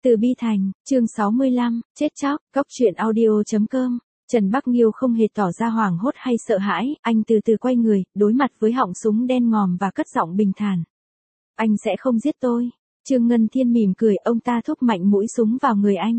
Từ Bi Thành, chương 65, chết chóc, góc truyện audio.com. Trần Bắc Nghiêu không hề tỏ ra hoảng hốt hay sợ hãi, anh từ từ quay người, đối mặt với họng súng đen ngòm và cất giọng bình thản. Anh sẽ không giết tôi. Trương Ngân Thiên mỉm cười, ông ta thúc mạnh mũi súng vào người anh.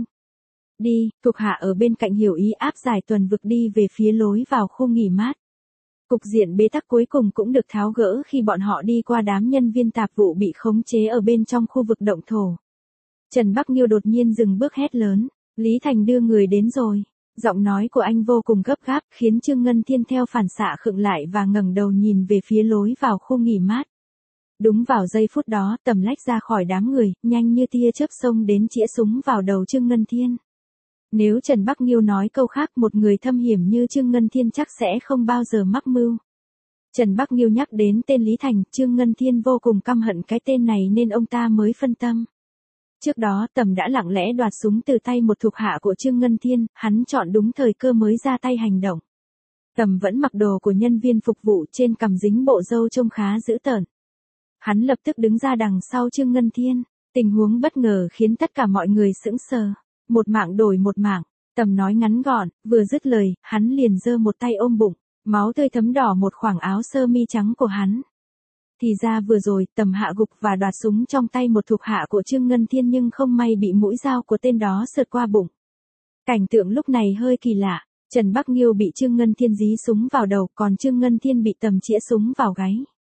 Đi, thuộc hạ ở bên cạnh hiểu ý áp giải Tuần Vực đi về phía lối vào khu nghỉ mát. Cục diện bế tắc cuối cùng cũng được tháo gỡ khi bọn họ đi qua đám nhân viên tạp vụ bị khống chế ở bên trong khu vực động thổ. Trần Bắc Nghiêu đột nhiên dừng bước hét lớn, Lý Thành đưa người đến rồi. Giọng nói của anh vô cùng gấp gáp, khiến Trương Ngân Thiên theo phản xạ khựng lại và ngẩng đầu nhìn về phía lối vào khu nghỉ mát. Đúng vào giây phút đó, Tầm lách ra khỏi đám người, nhanh như tia chớp xông đến chĩa súng vào đầu Trương Ngân Thiên. Nếu Trần Bắc Nghiêu nói câu khác, một người thâm hiểm như Trương Ngân Thiên chắc sẽ không bao giờ mắc mưu. Trần Bắc Nghiêu nhắc đến tên Lý Thành, Trương Ngân Thiên vô cùng căm hận cái tên này nên ông ta mới phân tâm. Trước đó Tầm đã lặng lẽ đoạt súng từ tay một thuộc hạ của Trương Ngân Thiên, hắn chọn đúng thời cơ mới ra tay hành động. Tầm vẫn mặc đồ của nhân viên phục vụ, trên cằm dính bộ râu trông khá dữ tợn. Hắn lập tức đứng ra đằng sau Trương Ngân Thiên, tình huống bất ngờ khiến tất cả mọi người sững sờ. Một mạng đổi một mạng, Tầm nói ngắn gọn, vừa dứt lời, hắn liền giơ một tay ôm bụng, máu tươi thấm đỏ một khoảng áo sơ mi trắng của hắn. Thì ra vừa rồi, Tầm hạ gục và đoạt súng trong tay một thuộc hạ của Trương Ngân Thiên nhưng không may bị mũi dao của tên đó sượt qua bụng. Cảnh tượng lúc này hơi kỳ lạ, Trần Bắc Nghiêu bị Trương Ngân Thiên dí súng vào đầu, còn Trương Ngân Thiên bị Tầm chĩa súng vào gáy.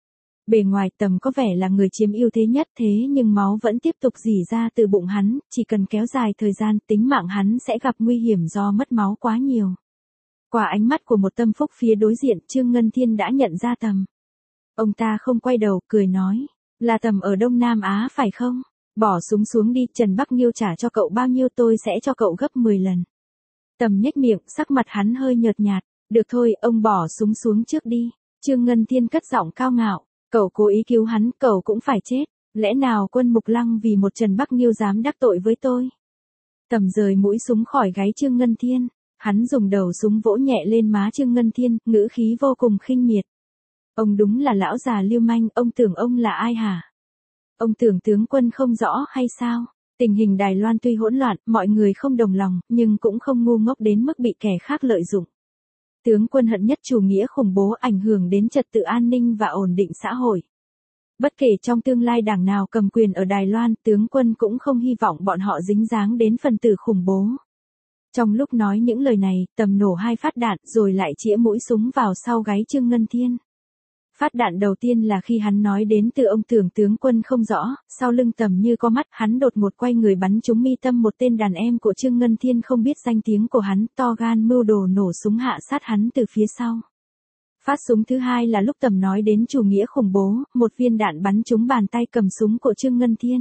Bề ngoài Tầm có vẻ là người chiếm ưu thế nhất, thế nhưng máu vẫn tiếp tục rỉ ra từ bụng hắn, chỉ cần kéo dài thời gian, tính mạng hắn sẽ gặp nguy hiểm do mất máu quá nhiều. Qua ánh mắt của một tâm phúc phía đối diện, Trương Ngân Thiên đã nhận ra Tầm. Ông ta không quay đầu, cười nói, là Tầm ở Đông Nam Á phải không? Bỏ súng xuống đi, Trần Bắc Nghiêu trả cho cậu bao nhiêu tôi sẽ cho cậu gấp 10 lần. Tầm nhếch miệng, sắc mặt hắn hơi nhợt nhạt, được thôi, ông bỏ súng xuống trước đi. Trương Ngân Thiên cất giọng cao ngạo, cậu cố ý cứu hắn, cậu cũng phải chết. Lẽ nào Quân Mục Lăng vì một Trần Bắc Nghiêu dám đắc tội với tôi? Tầm rời mũi súng khỏi gáy Trương Ngân Thiên, hắn dùng đầu súng vỗ nhẹ lên má Trương Ngân Thiên, ngữ khí vô cùng khinh miệt. Ông đúng là lão già lưu manh, ông tưởng ông là ai hả? Ông tưởng tướng quân không rõ hay sao? Tình hình Đài Loan tuy hỗn loạn, mọi người không đồng lòng, nhưng cũng không ngu ngốc đến mức bị kẻ khác lợi dụng. Tướng quân hận nhất chủ nghĩa khủng bố, ảnh hưởng đến trật tự an ninh và ổn định xã hội. Bất kể trong tương lai đảng nào cầm quyền ở Đài Loan, tướng quân cũng không hy vọng bọn họ dính dáng đến phần tử khủng bố. Trong lúc nói những lời này, Tầm nổ 2 phát đạn rồi lại chĩa mũi súng vào sau gáy Trương Ngân Thiên. Phát đạn đầu tiên là khi hắn nói đến từ ông tưởng tướng quân không rõ, sau lưng Tầm như có mắt, hắn đột ngột quay người bắn trúng mi tâm một tên đàn em của Trương Ngân Thiên không biết danh tiếng của hắn, to gan mưu đồ nổ súng hạ sát hắn từ phía sau. Phát súng thứ hai là lúc Tầm nói đến chủ nghĩa khủng bố, một viên đạn bắn trúng bàn tay cầm súng của Trương Ngân Thiên.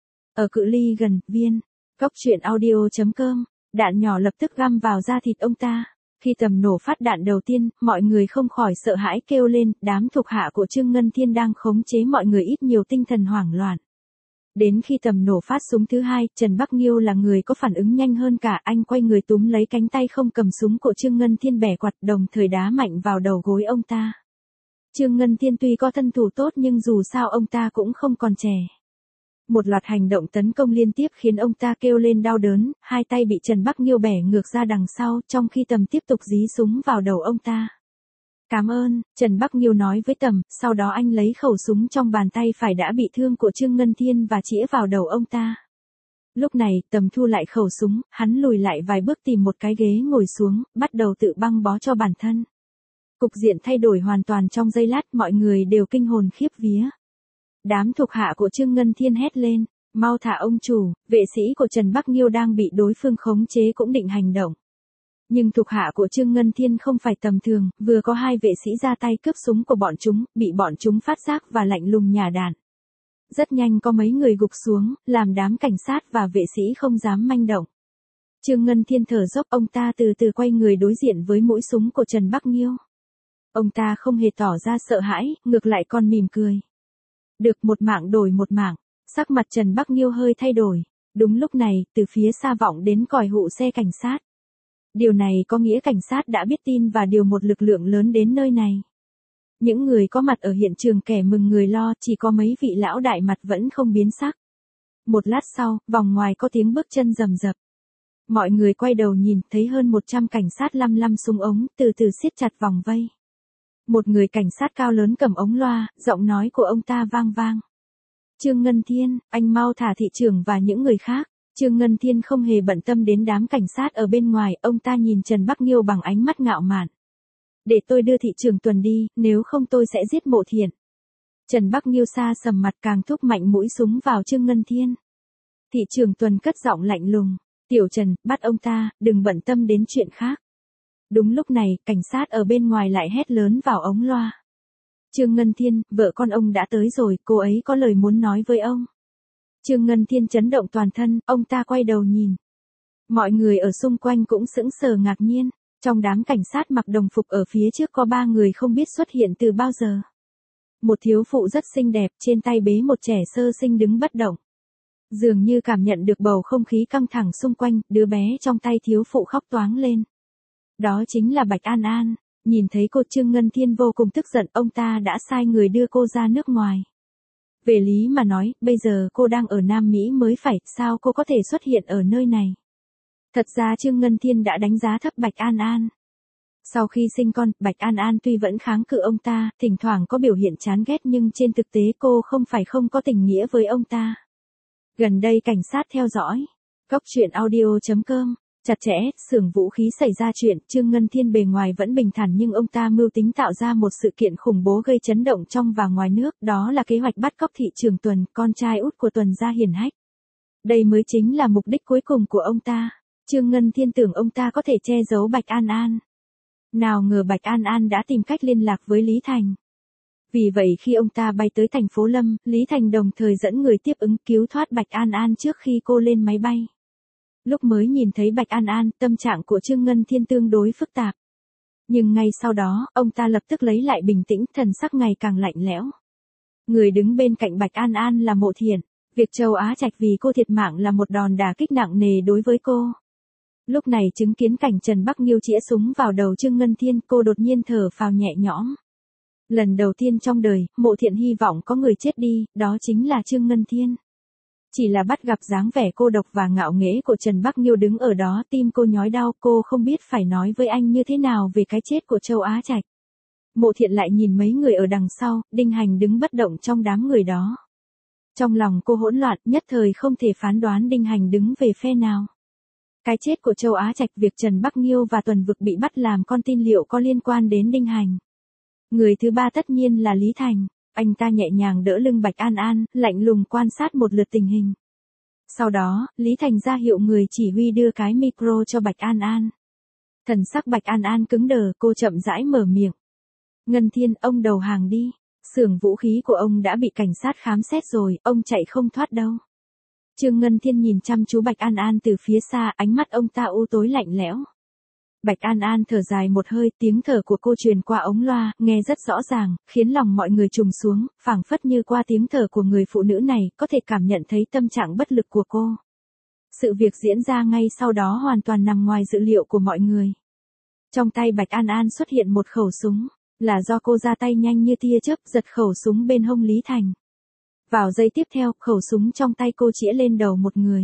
Ở cự ly gần, góc truyện audio.com, đạn nhỏ lập tức găm vào da thịt ông ta. Khi Tầm nổ phát đạn đầu tiên, mọi người không khỏi sợ hãi kêu lên, đám thuộc hạ của Trương Ngân Thiên đang khống chế mọi người ít nhiều tinh thần hoảng loạn. Đến khi Tầm nổ phát súng thứ hai, Trần Bắc Nghiêu là người có phản ứng nhanh hơn cả, anh quay người túm lấy cánh tay không cầm súng của Trương Ngân Thiên bẻ quặt, đồng thời đá mạnh vào đầu gối ông ta. Trương Ngân Thiên tuy có thân thủ tốt nhưng dù sao ông ta cũng không còn trẻ. Một loạt hành động tấn công liên tiếp khiến ông ta kêu lên đau đớn, hai tay bị Trần Bắc Nghiêu bẻ ngược ra đằng sau, trong khi Tầm tiếp tục dí súng vào đầu ông ta. Cảm ơn, Trần Bắc Nghiêu nói với Tầm, sau đó anh lấy khẩu súng trong bàn tay phải đã bị thương của Trương Ngân Thiên và chĩa vào đầu ông ta. Lúc này, Tầm thu lại khẩu súng, hắn lùi lại vài bước tìm một cái ghế ngồi xuống, bắt đầu tự băng bó cho bản thân. Cục diện thay đổi hoàn toàn trong giây lát, mọi người đều kinh hồn khiếp vía. Đám thuộc hạ của Trương Ngân Thiên hét lên, mau thả ông chủ, vệ sĩ của Trần Bắc Nghiêu đang bị đối phương khống chế cũng định hành động. Nhưng thuộc hạ của Trương Ngân Thiên không phải tầm thường, vừa có 2 vệ sĩ ra tay cướp súng của bọn chúng, bị bọn chúng phát giác và lạnh lùng nhả đạn. Rất nhanh có mấy người gục xuống, làm đám cảnh sát và vệ sĩ không dám manh động. Trương Ngân Thiên thở dốc, ông ta từ từ quay người đối diện với mũi súng của Trần Bắc Nghiêu. Ông ta không hề tỏ ra sợ hãi, ngược lại còn mỉm cười. Được một mạng đổi một mạng, sắc mặt Trần Bắc Nghiêu hơi thay đổi. Đúng lúc này, từ phía xa vọng đến còi hụ xe cảnh sát. Điều này có nghĩa cảnh sát đã biết tin và điều một lực lượng lớn đến nơi này. Những người có mặt ở hiện trường kẻ mừng người lo, chỉ có mấy vị lão đại mặt vẫn không biến sắc. Một lát sau, vòng ngoài có tiếng bước chân rầm rập. Mọi người quay đầu nhìn, thấy hơn 100 cảnh sát lăm lăm súng ống, từ từ siết chặt vòng vây. Một người cảnh sát cao lớn cầm ống loa, giọng nói của ông ta vang vang. Trương Ngân Thiên, anh mau thả thị trưởng và những người khác. Trương Ngân Thiên không hề bận tâm đến đám cảnh sát ở bên ngoài, ông ta nhìn Trần Bắc Nghiêu bằng ánh mắt ngạo mạn. Để tôi đưa thị trưởng Tuần đi, nếu không tôi sẽ giết Mộ Thiện. Trần Bắc Nghiêu xa sầm mặt càng thúc mạnh mũi súng vào Trương Ngân Thiên. Thị trưởng Tuần cất giọng lạnh lùng. Tiểu Trần, bắt ông ta, đừng bận tâm đến chuyện khác. Đúng lúc này, cảnh sát ở bên ngoài lại hét lớn vào ống loa. Trương Ngân Thiên, vợ con ông đã tới rồi, cô ấy có lời muốn nói với ông. Trương Ngân Thiên chấn động toàn thân, ông ta quay đầu nhìn. Mọi người ở xung quanh cũng sững sờ ngạc nhiên. Trong đám cảnh sát mặc đồng phục ở phía trước có 3 người không biết xuất hiện từ bao giờ. Một thiếu phụ rất xinh đẹp, trên tay bế một trẻ sơ sinh đứng bất động. Dường như cảm nhận được bầu không khí căng thẳng xung quanh, đứa bé trong tay thiếu phụ khóc toáng lên. Đó chính là Bạch An An. Nhìn thấy cô, Trương Ngân Thiên vô cùng tức giận, ông ta đã sai người đưa cô ra nước ngoài. Về lý mà nói, bây giờ cô đang ở Nam Mỹ mới phải, sao cô có thể xuất hiện ở nơi này? Thật ra Trương Ngân Thiên đã đánh giá thấp Bạch An An. Sau khi sinh con, Bạch An An tuy vẫn kháng cự ông ta, thỉnh thoảng có biểu hiện chán ghét nhưng trên thực tế cô không phải không có tình nghĩa với ông ta. Gần đây cảnh sát theo dõi. Góc truyện audio.com. Chặt chẽ, xưởng vũ khí xảy ra chuyện, Trương Ngân Thiên bề ngoài vẫn bình thản nhưng ông ta mưu tính tạo ra một sự kiện khủng bố gây chấn động trong và ngoài nước, đó là kế hoạch bắt cóc thị trưởng Tuần, con trai út của Tuần gia hiển hách. Đây mới chính là mục đích cuối cùng của ông ta. Trương Ngân Thiên tưởng ông ta có thể che giấu Bạch An An. Nào ngờ Bạch An An đã tìm cách liên lạc với Lý Thành. Vì vậy khi ông ta bay tới thành phố Lâm, Lý Thành đồng thời dẫn người tiếp ứng cứu thoát Bạch An An trước khi cô lên máy bay. Lúc mới nhìn thấy Bạch An An, tâm trạng của Trương Ngân Thiên tương đối phức tạp. Nhưng ngay sau đó, ông ta lập tức lấy lại bình tĩnh, thần sắc ngày càng lạnh lẽo. Người đứng bên cạnh Bạch An An là Mộ Thiện. Việc Châu Á Trạch vì cô thiệt mạng là một đòn đả kích nặng nề đối với cô. Lúc này chứng kiến cảnh Trần Bắc Nghiêu chĩa súng vào đầu Trương Ngân Thiên, cô đột nhiên thở phào nhẹ nhõm. Lần đầu tiên trong đời, Mộ Thiện hy vọng có người chết đi, đó chính là Trương Ngân Thiên. Chỉ là bắt gặp dáng vẻ cô độc và ngạo nghễ của Trần Bắc Nghiêu đứng ở đó, tim cô nhói đau, cô không biết phải nói với anh như thế nào về cái chết của Châu Á Trạch. Mộ Thiện lại nhìn mấy người ở đằng sau, Đinh Hành đứng bất động trong đám người đó. Trong lòng cô hỗn loạn, nhất thời không thể phán đoán Đinh Hành đứng về phe nào. Cái chết của Châu Á Trạch, việc Trần Bắc Nghiêu và Tuần Vực bị bắt làm con tin liệu có liên quan đến Đinh Hành. Người thứ ba tất nhiên là Lý Thành. Anh ta nhẹ nhàng đỡ lưng Bạch An An, lạnh lùng quan sát một lượt tình hình. Sau đó, Lý Thành ra hiệu người chỉ huy đưa cái micro cho Bạch An An. Thần sắc Bạch An An cứng đờ, cô chậm rãi mở miệng. Ngân Thiên, ông đầu hàng đi. Xưởng vũ khí của ông đã bị cảnh sát khám xét rồi, ông chạy không thoát đâu. Trương Ngân Thiên nhìn chăm chú Bạch An An từ phía xa, ánh mắt ông ta u tối lạnh lẽo. Bạch An An thở dài một hơi, tiếng thở của cô truyền qua ống loa, nghe rất rõ ràng, khiến lòng mọi người trùng xuống, phảng phất như qua tiếng thở của người phụ nữ này, có thể cảm nhận thấy tâm trạng bất lực của cô. Sự việc diễn ra ngay sau đó hoàn toàn nằm ngoài dự liệu của mọi người. Trong tay Bạch An An xuất hiện một khẩu súng, là do cô ra tay nhanh như tia chớp giật khẩu súng bên hông Lý Thành. Vào giây tiếp theo, khẩu súng trong tay cô chĩa lên đầu một người.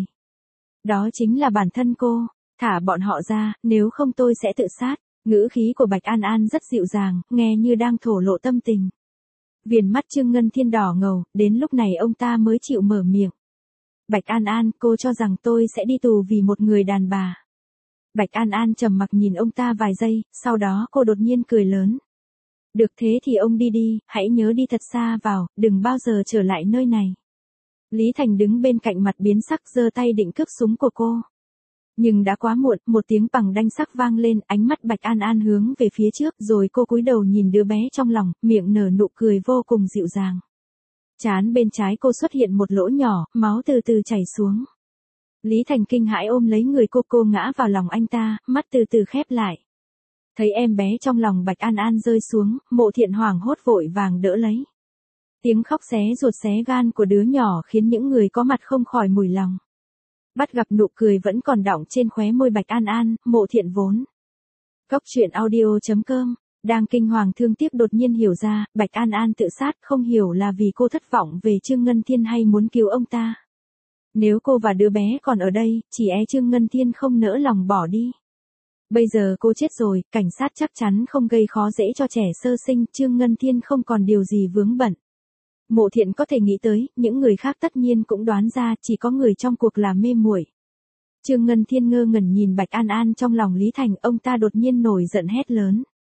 Đó chính là bản thân cô. Thả bọn họ ra, nếu không tôi sẽ tự sát. Ngữ khí của Bạch An An rất dịu dàng, nghe như đang thổ lộ tâm tình. Viền mắt Trương Ngân Thiên đỏ ngầu, đến lúc này ông ta mới chịu mở miệng. Bạch An An, cô cho rằng tôi sẽ đi tù vì một người đàn bà. Bạch An An trầm mặc nhìn ông ta vài giây, sau đó cô đột nhiên cười lớn. Được thế thì ông đi đi, hãy nhớ đi thật xa vào, đừng bao giờ trở lại nơi này. Lý Thành đứng bên cạnh mặt biến sắc giơ tay định cướp súng của cô. Nhưng đã quá muộn, một tiếng bằng đanh sắc vang lên, ánh mắt Bạch An An hướng về phía trước, rồi cô cúi đầu nhìn đứa bé trong lòng, miệng nở nụ cười vô cùng dịu dàng. Trán bên trái cô xuất hiện một lỗ nhỏ, máu từ từ chảy xuống. Lý Thành kinh hãi ôm lấy người cô ngã vào lòng anh ta, mắt từ từ khép lại. Thấy em bé trong lòng Bạch An An rơi xuống, Mộ Thiện hoảng hốt vội vàng đỡ lấy. Tiếng khóc xé ruột xé gan của đứa nhỏ khiến những người có mặt không khỏi mủi lòng. Bắt gặp nụ cười vẫn còn đọng trên khóe môi Bạch An An, Mộ Thiện vốn. Góc truyện audio.com, đang kinh hoàng thương tiếc đột nhiên hiểu ra, Bạch An An tự sát không hiểu là vì cô thất vọng về Trương Ngân Thiên hay muốn cứu ông ta. Nếu cô và đứa bé còn ở đây, chỉ e Trương Ngân Thiên không nỡ lòng bỏ đi. Bây giờ cô chết rồi, cảnh sát chắc chắn không gây khó dễ cho trẻ sơ sinh, Trương Ngân Thiên không còn điều gì vướng bận. Mộ Thiện có thể nghĩ tới, những người khác tất nhiên cũng đoán ra, chỉ có người trong cuộc là mê muội. Trương Ngân Thiên ngơ ngẩn nhìn Bạch An An trong lòng Lý Thành, ông ta đột nhiên nổi giận hét lớn.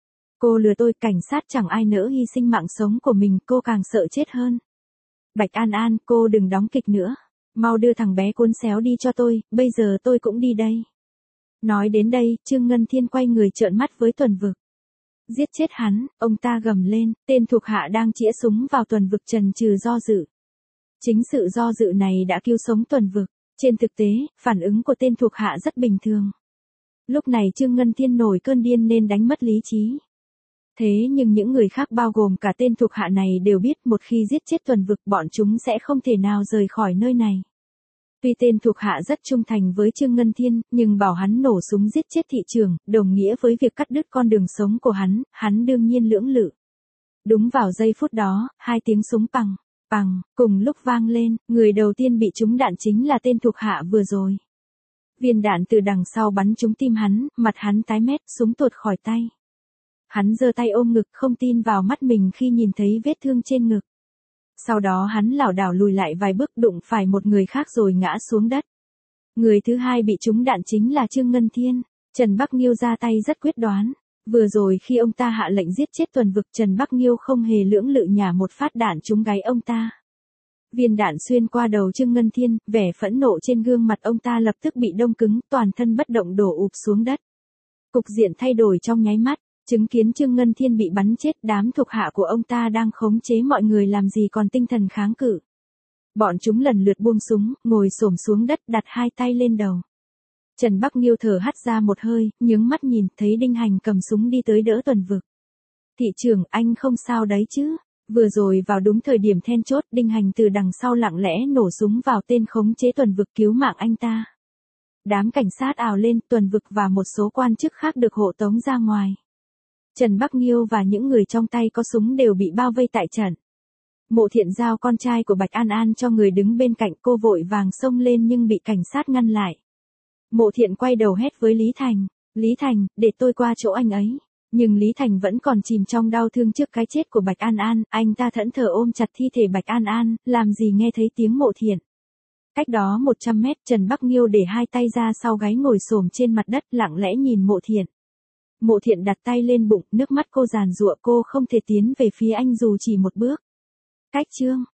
Cô lừa tôi, cảnh sát chẳng ai nỡ hy sinh mạng sống của mình, cô càng sợ chết hơn. Bạch An An, cô đừng đóng kịch nữa. Mau đưa thằng bé cuốn xéo đi cho tôi, bây giờ tôi cũng đi đây. Nói đến đây, Trương Ngân Thiên quay người trợn mắt với Tuần Vực. Giết chết hắn, ông ta gầm lên, tên thuộc hạ đang chĩa súng vào Tuần Vực trần trừ do dự. Chính sự do dự này đã cứu sống Tuần Vực. Trên thực tế, phản ứng của tên thuộc hạ rất bình thường. Lúc này Trương Ngân Thiên nổi cơn điên nên đánh mất lý trí. Thế nhưng những người khác bao gồm cả tên thuộc hạ này đều biết một khi giết chết Tuần Vực bọn chúng sẽ không thể nào rời khỏi nơi này. Tuy tên thuộc hạ rất trung thành với Trương Ngân Thiên, nhưng bảo hắn nổ súng giết chết thị trưởng, đồng nghĩa với việc cắt đứt con đường sống của hắn đương nhiên lưỡng lự. Đúng vào giây phút đó, hai tiếng súng pằng, cùng lúc vang lên, người đầu tiên bị trúng đạn chính là tên thuộc hạ vừa rồi. Viên đạn từ đằng sau bắn trúng tim hắn, mặt hắn tái mét, súng tuột khỏi tay. Hắn giơ tay ôm ngực không tin vào mắt mình khi nhìn thấy vết thương trên ngực. Sau đó hắn lảo đảo lùi lại vài bước đụng phải một người khác rồi ngã xuống đất. Người thứ hai bị trúng đạn chính là Trương Ngân Thiên. Trần Bắc Nghiêu ra tay rất quyết đoán. Vừa rồi khi ông ta hạ lệnh giết chết Tuần Vực, Trần Bắc Nghiêu không hề lưỡng lự nhả một phát đạn trúng gáy ông ta. Viên đạn xuyên qua đầu Trương Ngân Thiên, vẻ phẫn nộ trên gương mặt ông ta lập tức bị đông cứng, toàn thân bất động đổ ụp xuống đất. Cục diện thay đổi trong nháy mắt. Chứng kiến Trương Ngân Thiên bị bắn chết, đám thuộc hạ của ông ta đang khống chế mọi người làm gì còn tinh thần kháng cự. Bọn chúng lần lượt buông súng, ngồi xổm xuống đất đặt hai tay lên đầu. Trần Bắc Nghiêu thở hắt ra một hơi, nhướng mắt nhìn, thấy Đinh Hành cầm súng đi tới đỡ Tuần Vực. Thị trưởng, anh không sao đấy chứ? Vừa rồi vào đúng thời điểm then chốt, Đinh Hành từ đằng sau lặng lẽ nổ súng vào tên khống chế Tuần Vực cứu mạng anh ta. Đám cảnh sát ào lên, Tuần Vực và một số quan chức khác được hộ tống ra ngoài. Trần Bắc Nghiêu và những người trong tay có súng đều bị bao vây tại trận. Mộ Thiện giao con trai của Bạch An An cho người đứng bên cạnh, cô vội vàng xông lên nhưng bị cảnh sát ngăn lại. Mộ Thiện quay đầu hét với Lý Thành. Lý Thành, để tôi qua chỗ anh ấy. Nhưng Lý Thành vẫn còn chìm trong đau thương trước cái chết của Bạch An An, anh ta thẫn thờ ôm chặt thi thể Bạch An An, làm gì nghe thấy tiếng Mộ Thiện. Cách đó 100 mét, Trần Bắc Nghiêu để hai tay ra sau gáy ngồi xổm trên mặt đất lặng lẽ nhìn Mộ Thiện. Mộ Thiện đặt tay lên bụng, nước mắt cô giàn giụa, cô không thể tiến về phía anh dù chỉ một bước. Cách Trương